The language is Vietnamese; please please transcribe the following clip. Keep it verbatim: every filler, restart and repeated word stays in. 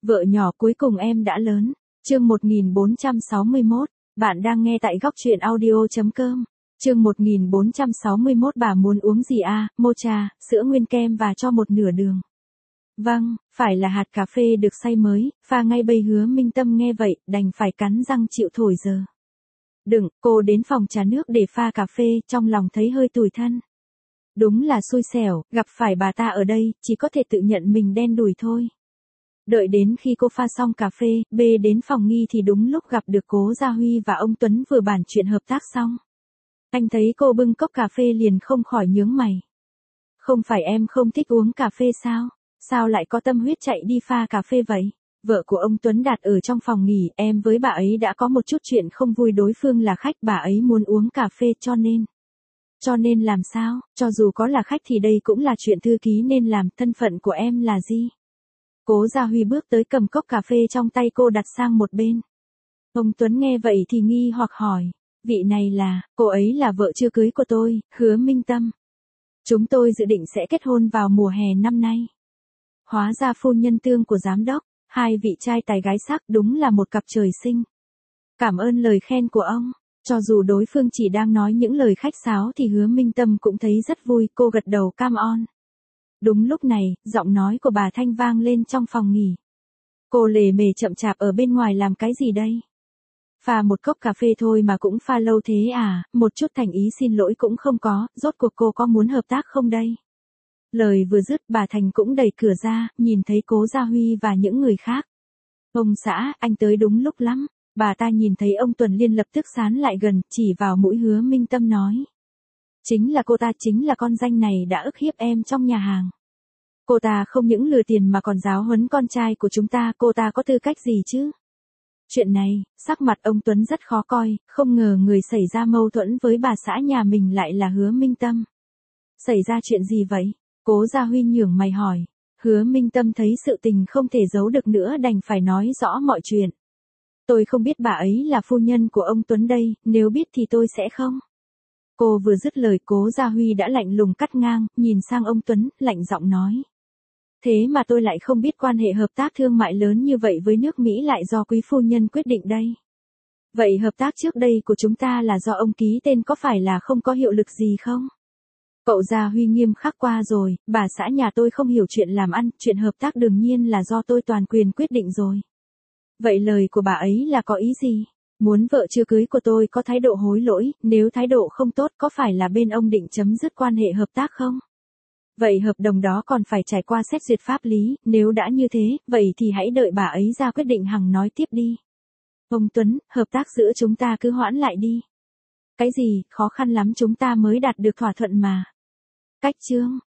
Vợ nhỏ cuối cùng em đã lớn. Chương một nghìn bốn trăm sáu mươi mốt. Bạn đang nghe tại góc truyện audio chấm com. Chương một nghìn bốn trăm sáu mươi mốt. Bà muốn uống gì à? Mocha, sữa nguyên kem và cho một nửa đường. Vâng, phải là hạt cà phê được xay mới, pha ngay bây. Hứa Minh Tâm nghe vậy, đành phải cắn răng chịu thổi giờ. Đừng, cô đến phòng trà nước để pha cà phê, trong lòng thấy hơi tủi thân. Đúng là xui xẻo, gặp phải bà ta ở đây, chỉ có thể tự nhận mình đen đủi thôi. Đợi đến khi cô pha xong cà phê, bê đến phòng nghi thì đúng lúc gặp được Cố Gia Huy và ông Tuấn vừa bàn chuyện hợp tác xong. Anh thấy cô bưng cốc cà phê liền không khỏi nhướng mày. Không phải em không thích uống cà phê sao? Sao lại có tâm huyết chạy đi pha cà phê vậy? Vợ của ông Tuấn Đạt ở trong phòng nghỉ, em với bà ấy đã có một chút chuyện không vui, đối phương là khách, bà ấy muốn uống cà phê cho nên. Cho nên làm sao? Cho dù có là khách thì đây cũng là chuyện thư ký nên làm, thân phận của em là gì? Cố Gia Huy bước tới cầm cốc cà phê trong tay cô đặt sang một bên. Ông Tuấn nghe vậy thì nghi hoặc hỏi, vị này là, cô ấy là vợ chưa cưới của tôi, Hứa Minh Tâm. Chúng tôi dự định sẽ kết hôn vào mùa hè năm nay. Hóa ra phu nhân tương của giám đốc, hai vị trai tài gái sắc, đúng là một cặp trời sinh. Cảm ơn lời khen của ông. Cho dù đối phương chỉ đang nói những lời khách sáo thì Hứa Minh Tâm cũng thấy rất vui, cô gật đầu cam on. Đúng lúc này, giọng nói của bà Thanh vang lên trong phòng nghỉ. Cô lề mề chậm chạp ở bên ngoài làm cái gì đây? Pha một cốc cà phê thôi mà cũng pha lâu thế à, một chút thành ý xin lỗi cũng không có, rốt cuộc cô có muốn hợp tác không đây? Lời vừa dứt bà Thành cũng đẩy cửa ra, nhìn thấy Cố Gia Huy và những người khác. Ông xã, anh tới đúng lúc lắm. Bà ta nhìn thấy ông Tuần Liên lập tức sán lại gần, chỉ vào mũi Hứa Minh Tâm nói. Chính là cô ta, chính là con danh này đã ức hiếp em trong nhà hàng. Cô ta không những lừa tiền mà còn giáo huấn con trai của chúng ta, cô ta có tư cách gì chứ? Chuyện này, sắc mặt ông Tuấn rất khó coi, không ngờ người xảy ra mâu thuẫn với bà xã nhà mình lại là Hứa Minh Tâm. Xảy ra chuyện gì vậy? Cố Gia Huy nhướng mày hỏi. Hứa Minh Tâm thấy sự tình không thể giấu được nữa đành phải nói rõ mọi chuyện. Tôi không biết bà ấy là phu nhân của ông Tuấn đây, nếu biết thì tôi sẽ không. Cô vừa dứt lời Cố Gia Huy đã lạnh lùng cắt ngang, nhìn sang ông Tuấn, lạnh giọng nói. Thế mà tôi lại không biết quan hệ hợp tác thương mại lớn như vậy với nước Mỹ lại do quý phu nhân quyết định đây. Vậy hợp tác trước đây của chúng ta là do ông ký tên có phải là không có hiệu lực gì không? Cậu Gia Huy nghiêm khắc qua rồi, bà xã nhà tôi không hiểu chuyện làm ăn, chuyện hợp tác đương nhiên là do tôi toàn quyền quyết định rồi. Vậy lời của bà ấy là có ý gì? Muốn vợ chưa cưới của tôi có thái độ hối lỗi, nếu thái độ không tốt có phải là bên ông định chấm dứt quan hệ hợp tác không? Vậy hợp đồng đó còn phải trải qua xét duyệt pháp lý, nếu đã như thế, vậy thì hãy đợi bà ấy ra quyết định hằng nói tiếp đi. Ông Tuấn, hợp tác giữa chúng ta cứ hoãn lại đi. Cái gì, khó khăn lắm chúng ta mới đạt được thỏa thuận mà. Cách chương,